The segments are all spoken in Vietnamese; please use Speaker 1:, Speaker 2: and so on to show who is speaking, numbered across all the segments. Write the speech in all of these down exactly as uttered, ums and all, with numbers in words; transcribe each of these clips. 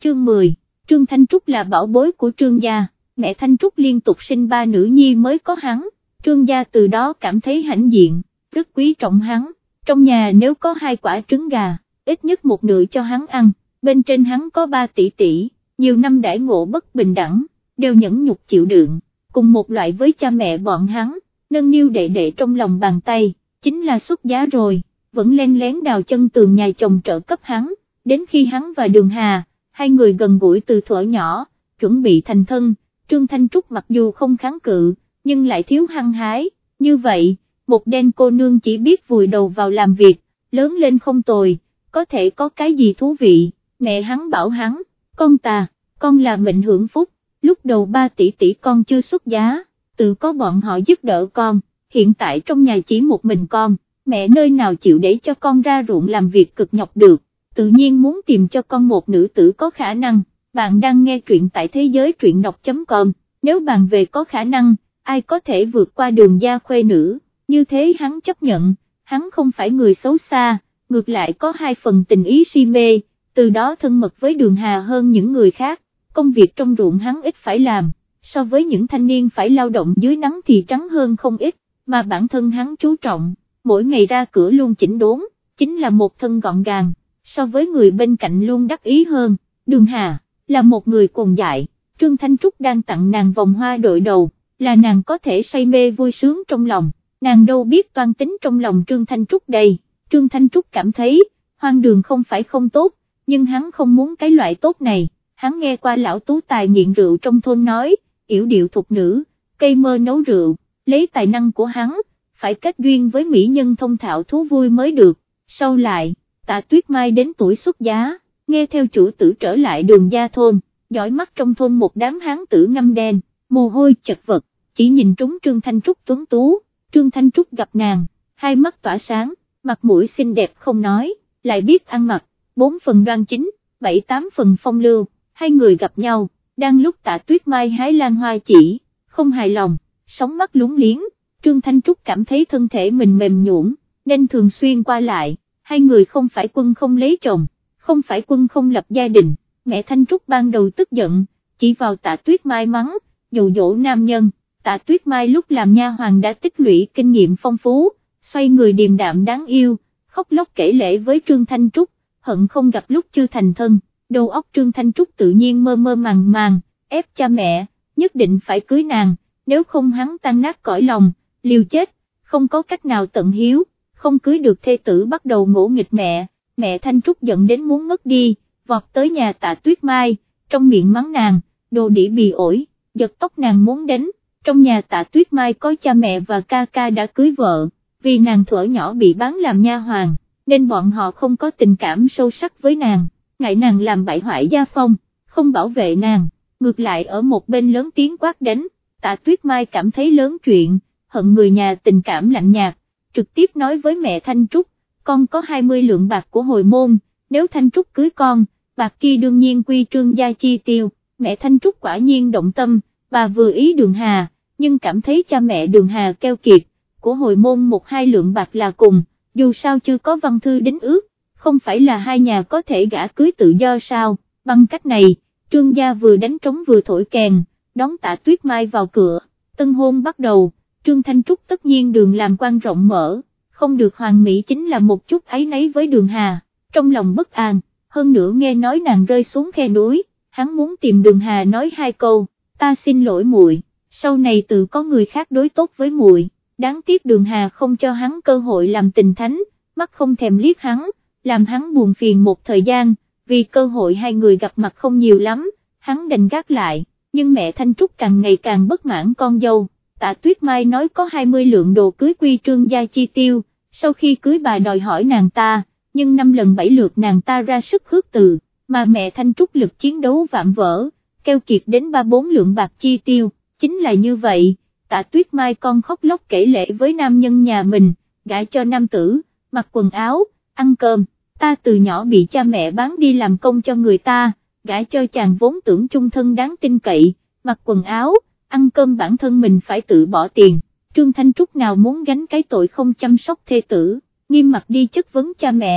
Speaker 1: chương mười, Trương Thanh Trúc là bảo bối của Trương gia, mẹ Thanh Trúc liên tục sinh ba nữ nhi mới có hắn, Trương gia từ đó cảm thấy hãnh diện, rất quý trọng hắn, trong nhà nếu có hai quả trứng gà, ít nhất một nửa cho hắn ăn, bên trên hắn có ba tỷ tỷ, nhiều năm đãi ngộ bất bình đẳng, đều nhẫn nhục chịu đựng, cùng một loại với cha mẹ bọn hắn, nâng niu đệ đệ trong lòng bàn tay, chính là xuất giá rồi, vẫn len lén đào chân tường nhà chồng trợ cấp hắn, đến khi hắn và Đường Hà, hai người gần gũi từ thuở nhỏ, chuẩn bị thành thân, Trương Thanh Trúc mặc dù không kháng cự, nhưng lại thiếu hăng hái, như vậy, một đen cô nương chỉ biết vùi đầu vào làm việc, lớn lên không tồi, có thể có cái gì thú vị, mẹ hắn bảo hắn, con ta, con là mệnh hưởng phúc, lúc đầu ba tỷ tỷ con chưa xuất giá, tự có bọn họ giúp đỡ con, hiện tại trong nhà chỉ một mình con, mẹ nơi nào chịu để cho con ra ruộng làm việc cực nhọc được, tự nhiên muốn tìm cho con một nữ tử có khả năng. Bạn đang nghe truyện tại thế giới truyện đọc chấm com, nếu bạn về có khả năng, ai có thể vượt qua Đường gia khuê nữ, như thế hắn chấp nhận, hắn không phải người xấu xa, ngược lại có hai phần tình ý si mê, từ đó thân mật với Đường Hà hơn những người khác, công việc trong ruộng hắn ít phải làm, so với những thanh niên phải lao động dưới nắng thì trắng hơn không ít, mà bản thân hắn chú trọng, mỗi ngày ra cửa luôn chỉnh đốn, chính là một thân gọn gàng, so với người bên cạnh luôn đắc ý hơn. Đường Hà là một người cuồng dại, Trương Thanh Trúc đang tặng nàng vòng hoa đội đầu, là nàng có thể say mê vui sướng trong lòng, nàng đâu biết toan tính trong lòng Trương Thanh Trúc đây, Trương Thanh Trúc cảm thấy, hoang đường không phải không tốt, nhưng hắn không muốn cái loại tốt này, hắn nghe qua lão tú tài nghiện rượu trong thôn nói, yểu điệu thục nữ, cây mơ nấu rượu, lấy tài năng của hắn, phải kết duyên với mỹ nhân thông thạo thú vui mới được, sau lại, Tạ Tuyết Mai đến tuổi xuất giá, nghe theo chủ tử trở lại Đường gia thôn, dõi mắt trong thôn một đám hán tử ngăm đen, mồ hôi chật vật, chỉ nhìn trúng Trương Thanh Trúc tuấn tú, Trương Thanh Trúc gặp nàng, hai mắt tỏa sáng, mặt mũi xinh đẹp không nói, lại biết ăn mặc, bốn phần đoan chính, bảy tám phần phong lưu, hai người gặp nhau, đang lúc Tạ Tuyết Mai hái lan hoa chỉ, không hài lòng, sóng mắt lúng liếng, Trương Thanh Trúc cảm thấy thân thể mình mềm nhũn, nên thường xuyên qua lại, hai người không phải quân không lấy chồng, không phải quân không lập gia đình, mẹ Thanh Trúc ban đầu tức giận, chỉ vào Tạ Tuyết Mai mắng, dụ dỗ nam nhân, Tạ Tuyết Mai lúc làm nha hoàn đã tích lũy kinh nghiệm phong phú, xoay người điềm đạm đáng yêu, khóc lóc kể lể với Trương Thanh Trúc, hận không gặp lúc chưa thành thân, đầu óc Trương Thanh Trúc tự nhiên mơ mơ màng màng, ép cha mẹ, nhất định phải cưới nàng, nếu không hắn tan nát cõi lòng, liều chết, không có cách nào tận hiếu, không cưới được thê tử bắt đầu ngỗ nghịch mẹ, mẹ Thanh Trúc giận đến muốn ngất đi, vọt tới nhà Tạ Tuyết Mai, trong miệng mắng nàng, đồ đĩ bì ổi, giật tóc nàng muốn đánh, trong nhà Tạ Tuyết Mai có cha mẹ và ca ca đã cưới vợ, vì nàng thuở nhỏ bị bán làm nha hoàn, nên bọn họ không có tình cảm sâu sắc với nàng, ngại nàng làm bại hoại gia phong, không bảo vệ nàng, ngược lại ở một bên lớn tiếng quát đánh, Tạ Tuyết Mai cảm thấy lớn chuyện, hận người nhà tình cảm lạnh nhạt, trực tiếp nói với mẹ Thanh Trúc, con có hai mươi lượng bạc của hồi môn, nếu Thanh Trúc cưới con, bạc kia đương nhiên quy Trương gia chi tiêu, mẹ Thanh Trúc quả nhiên động tâm, bà vừa ý Đường Hà, nhưng cảm thấy cha mẹ Đường Hà keo kiệt, của hồi môn một hai lượng bạc là cùng, dù sao chưa có văn thư đính ước, không phải là hai nhà có thể gả cưới tự do sao, bằng cách này, Trương gia vừa đánh trống vừa thổi kèn, đón Tạ Tuyết Mai vào cửa, tân hôn bắt đầu, Trương Thanh Trúc tất nhiên đường làm quan rộng mở, không được hoàn mỹ chính là một chút áy náy với Đường Hà, trong lòng bất an, hơn nữa nghe nói nàng rơi xuống khe núi, hắn muốn tìm Đường Hà nói hai câu, ta xin lỗi muội, sau này tự có người khác đối tốt với muội, đáng tiếc Đường Hà không cho hắn cơ hội làm tình thánh, mắt không thèm liếc hắn, làm hắn buồn phiền một thời gian, vì cơ hội hai người gặp mặt không nhiều lắm, hắn đành gác lại, nhưng mẹ Thanh Trúc càng ngày càng bất mãn con dâu. Tạ Tuyết Mai nói có hai mươi lượng đồ cưới quy Trương gia chi tiêu, sau khi cưới bà đòi hỏi nàng ta, nhưng năm lần bảy lượt nàng ta ra sức khước từ, mà mẹ Thanh Trúc lực chiến đấu vạm vỡ, keo kiệt đến ba bốn lượng bạc chi tiêu, chính là như vậy, Tạ Tuyết Mai con khóc lóc kể lể với nam nhân nhà mình, gả cho nam tử, mặc quần áo, ăn cơm, ta từ nhỏ bị cha mẹ bán đi làm công cho người ta, gả cho chàng vốn tưởng chung thân đáng tin cậy, mặc quần áo, ăn cơm bản thân mình phải tự bỏ tiền, Trương Thanh Trúc nào muốn gánh cái tội không chăm sóc thê tử, nghiêm mặt đi chất vấn cha mẹ,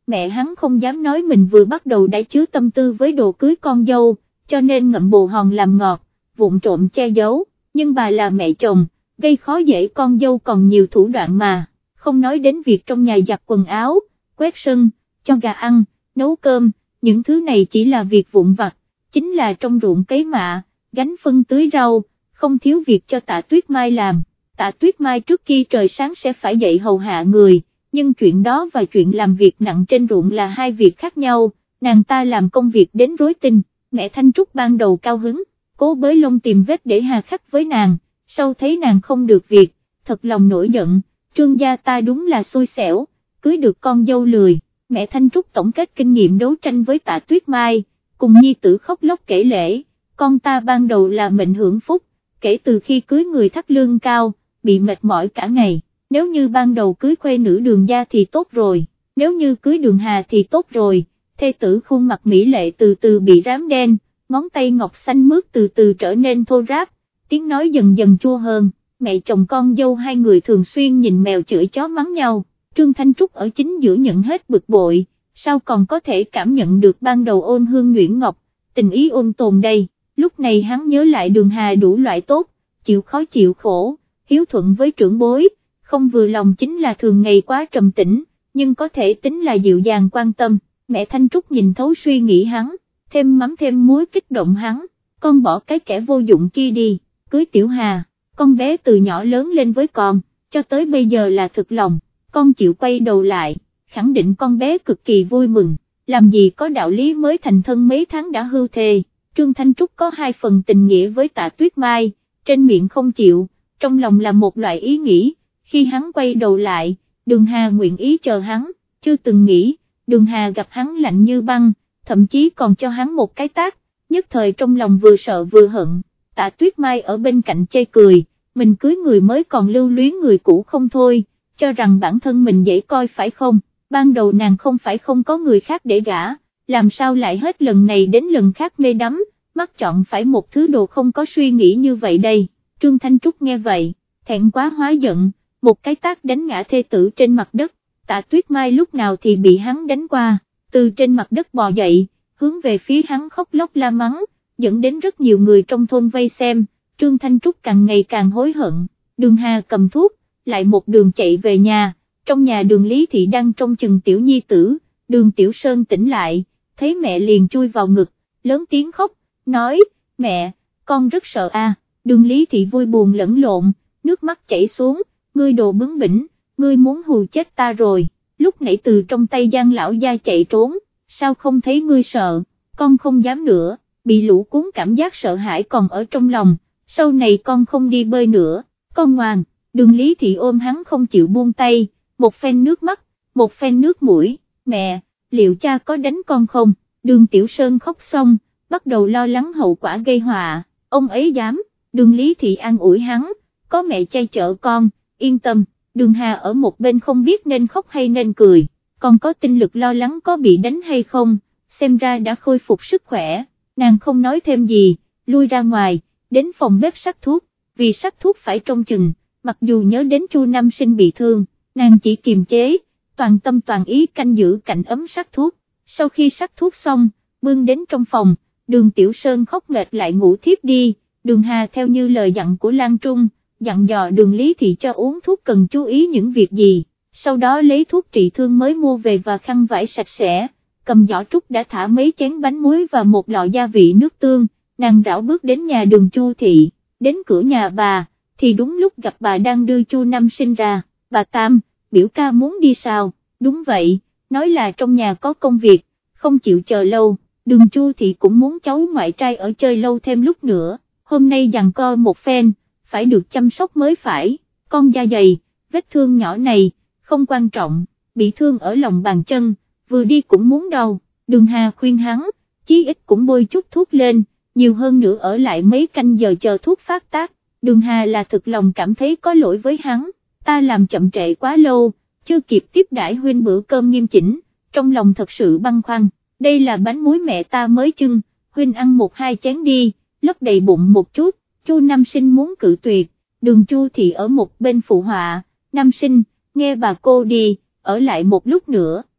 Speaker 1: mẹ hắn không dám nói mình vừa bắt đầu đã chứa tâm tư với đồ cưới con dâu, cho nên ngậm bồ hòn làm ngọt, vụng trộm che giấu, nhưng bà là mẹ chồng, gây khó dễ con dâu còn nhiều thủ đoạn mà, không nói đến việc trong nhà giặt quần áo, quét sân, cho gà ăn, nấu cơm, những thứ này chỉ là việc vụn vặt, chính là trong ruộng cấy mạ, gánh phân tưới rau, không thiếu việc cho Tạ Tuyết Mai làm. Tạ Tuyết Mai trước khi trời sáng sẽ phải dậy hầu hạ người, nhưng chuyện đó và chuyện làm việc nặng trên ruộng là hai việc khác nhau, nàng ta làm công việc đến rối tinh, mẹ Thanh Trúc ban đầu cao hứng, cố bới lông tìm vết để hà khắc với nàng, sau thấy nàng không được việc, thật lòng nổi giận, Trương gia ta đúng là xui xẻo, cưới được con dâu lười, mẹ Thanh Trúc tổng kết kinh nghiệm đấu tranh với Tạ Tuyết Mai, cùng nhi tử khóc lóc kể lể, con ta ban đầu là mệnh hưởng phúc, kể từ khi cưới người thắt lương cao, bị mệt mỏi cả ngày, nếu như ban đầu cưới khuê nữ Đường gia thì tốt rồi, nếu như cưới Đường Hà thì tốt rồi, thê tử khuôn mặt mỹ lệ từ từ bị rám đen, ngón tay ngọc xanh mướt từ từ trở nên thô ráp, tiếng nói dần dần chua hơn, mẹ chồng con dâu hai người thường xuyên nhìn mèo chửi chó mắng nhau, Trương Thanh Trúc ở chính giữa nhận hết bực bội, sao còn có thể cảm nhận được ban đầu ôn hương nhuyễn ngọc, tình ý ôn tồn đây, lúc này hắn nhớ lại Đường Hà đủ loại tốt, chịu khó chịu khổ, hiếu thuận với trưởng bối, không vừa lòng chính là thường ngày quá trầm tĩnh, nhưng có thể tính là dịu dàng quan tâm, mẹ Thanh Trúc nhìn thấu suy nghĩ hắn, thêm mắm thêm muối kích động hắn, con bỏ cái kẻ vô dụng kia đi, cưới Tiểu Hà, con bé từ nhỏ lớn lên với con, cho tới bây giờ là thực lòng, con chịu quay đầu lại, khẳng định con bé cực kỳ vui mừng, làm gì có đạo lý mới thành thân mấy tháng đã hưu thề, Trương Thanh Trúc có hai phần tình nghĩa với Tạ Tuyết Mai, trên miệng không chịu, trong lòng là một loại ý nghĩ, khi hắn quay đầu lại, Đường Hà nguyện ý chờ hắn, chưa từng nghĩ, Đường Hà gặp hắn lạnh như băng, thậm chí còn cho hắn một cái tát, nhất thời trong lòng vừa sợ vừa hận, Tạ Tuyết Mai ở bên cạnh chê cười, mình cưới người mới còn lưu luyến người cũ không thôi, cho rằng bản thân mình dễ coi phải không, ban đầu nàng không phải không có người khác để gả, làm sao lại hết lần này đến lần khác mê đắm, mắt chọn phải một thứ đồ không có suy nghĩ như vậy đây, Trương Thanh Trúc nghe vậy, thẹn quá hóa giận, một cái tát đánh ngã thê tử trên mặt đất, Tạ Tuyết Mai lúc nào thì bị hắn đánh qua, từ trên mặt đất bò dậy, hướng về phía hắn khóc lóc la mắng, dẫn đến rất nhiều người trong thôn vây xem, Trương Thanh Trúc càng ngày càng hối hận, Đường Hà cầm thuốc, lại một đường chạy về nhà, trong nhà Đường Lý Thị đang trông chừng tiểu nhi tử, Đường Tiểu Sơn tỉnh lại, thấy mẹ liền chui vào ngực, lớn tiếng khóc, nói, mẹ, con rất sợ a. Đường Lý Thị vui buồn lẫn lộn, nước mắt chảy xuống, ngươi đồ bướng bỉnh, ngươi muốn hù chết ta rồi, lúc nãy từ trong tay Giang lão gia chạy trốn, sao không thấy ngươi sợ, con không dám nữa, bị lũ cuốn cảm giác sợ hãi còn ở trong lòng, sau này con không đi bơi nữa, con ngoan. Đường Lý Thị ôm hắn không chịu buông tay, một phen nước mắt, một phen nước mũi, mẹ, liệu cha có đánh con không? Đường Tiểu Sơn khóc xong, bắt đầu lo lắng hậu quả gây họa, ông ấy dám, Đường Lý Thị an ủi hắn, có mẹ che chở con, yên tâm, Đường Hà ở một bên không biết nên khóc hay nên cười, còn có tinh lực lo lắng có bị đánh hay không, xem ra đã khôi phục sức khỏe, nàng không nói thêm gì, lui ra ngoài, đến phòng bếp sắc thuốc, vì sắc thuốc phải trông chừng. Mặc dù nhớ đến Chu Nam Sinh bị thương, nàng chỉ kiềm chế, toàn tâm toàn ý canh giữ cạnh ấm sắc thuốc, sau khi sắc thuốc xong, bưng đến trong phòng, Đường Tiểu Sơn khóc mệt lại ngủ thiếp đi, Đường Hà theo như lời dặn của Lan Trung, dặn dò Đường Lý Thị cho uống thuốc cần chú ý những việc gì, sau đó lấy thuốc trị thương mới mua về và khăn vải sạch sẽ, cầm giỏ trúc đã thả mấy chén bánh muối và một lọ gia vị nước tương, nàng rảo bước đến nhà Đường Chu Thị, đến cửa nhà bà, thì đúng lúc gặp bà đang đưa Chu Nam Sinh ra, bà Tam, biểu ca muốn đi sao, đúng vậy, nói là trong nhà có công việc, không chịu chờ lâu, Đường Chu Thị cũng muốn cháu ngoại trai ở chơi lâu thêm lúc nữa, hôm nay giằng co một phen, phải được chăm sóc mới phải, con da dày, vết thương nhỏ này, không quan trọng, bị thương ở lòng bàn chân, vừa đi cũng muốn đau, Đường Hà khuyên hắn, chí ít cũng bôi chút thuốc lên, nhiều hơn nữa ở lại mấy canh giờ chờ thuốc phát tác. Đường Hà là thực lòng cảm thấy có lỗi với hắn, ta làm chậm trễ quá lâu, chưa kịp tiếp đãi huynh bữa cơm nghiêm chỉnh, trong lòng thật sự băn khoăn, đây là bánh muối mẹ ta mới chưng, huynh ăn một hai chén đi, lấp đầy bụng một chút, Chu Nam Sinh muốn cự tuyệt, Đường Chu Thị ở một bên phụ họa, Nam Sinh, nghe bà cô đi, ở lại một lúc nữa,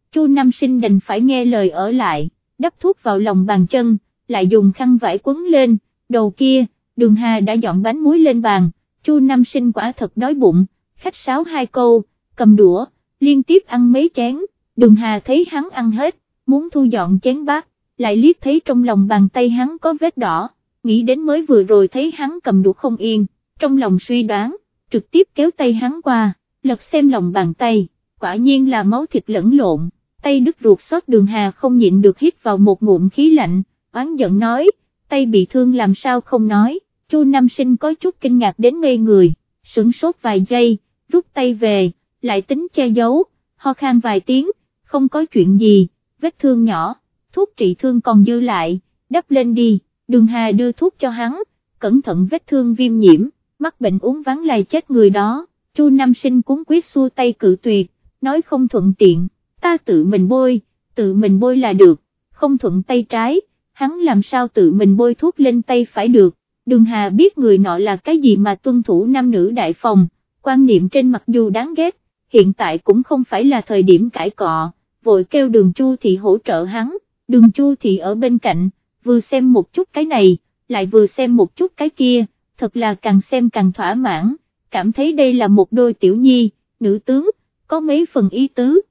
Speaker 1: Chu Nam Sinh đành phải nghe lời ở lại, đắp thuốc vào lòng bàn chân, lại dùng khăn vải quấn lên, đầu kia, Đường Hà đã dọn bánh muối lên bàn, Chu Nam Sinh quả thật đói bụng, khách sáo hai câu, cầm đũa, liên tiếp ăn mấy chén, Đường Hà thấy hắn ăn hết, muốn thu dọn chén bát, lại liếc thấy trong lòng bàn tay hắn có vết đỏ, nghĩ đến mới vừa rồi thấy hắn cầm đũa không yên, trong lòng suy đoán, trực tiếp kéo tay hắn qua, lật xem lòng bàn tay, quả nhiên là máu thịt lẫn lộn, tay đứt ruột xót. Đường Hà không nhịn được hít vào một ngụm khí lạnh, oán giận nói, tay bị thương làm sao không nói. Chu Nam Sinh có chút kinh ngạc đến ngây người, sửng sốt vài giây, rút tay về, lại tính che giấu, ho khan vài tiếng, không có chuyện gì, vết thương nhỏ, thuốc trị thương còn dư lại, đắp lên đi. Đường Hà đưa thuốc cho hắn, cẩn thận vết thương viêm nhiễm, mắc bệnh uống ván lai chết người đó. Chu Nam Sinh cuống quyết xua tay cự tuyệt, nói không thuận tiện, ta tự mình bôi, tự mình bôi là được, không thuận tay trái, hắn làm sao tự mình bôi thuốc lên tay phải được. Đường Hà biết người nọ là cái gì mà tuân thủ nam nữ đại phòng, quan niệm trên mặc dù đáng ghét, hiện tại cũng không phải là thời điểm cãi cọ, vội kêu Đường Chu Thị hỗ trợ hắn. Đường Chu Thị ở bên cạnh, vừa xem một chút cái này, lại vừa xem một chút cái kia, thật là càng xem càng thỏa mãn, cảm thấy đây là một đôi tiểu nhi, nữ tướng, có mấy phần ý tứ.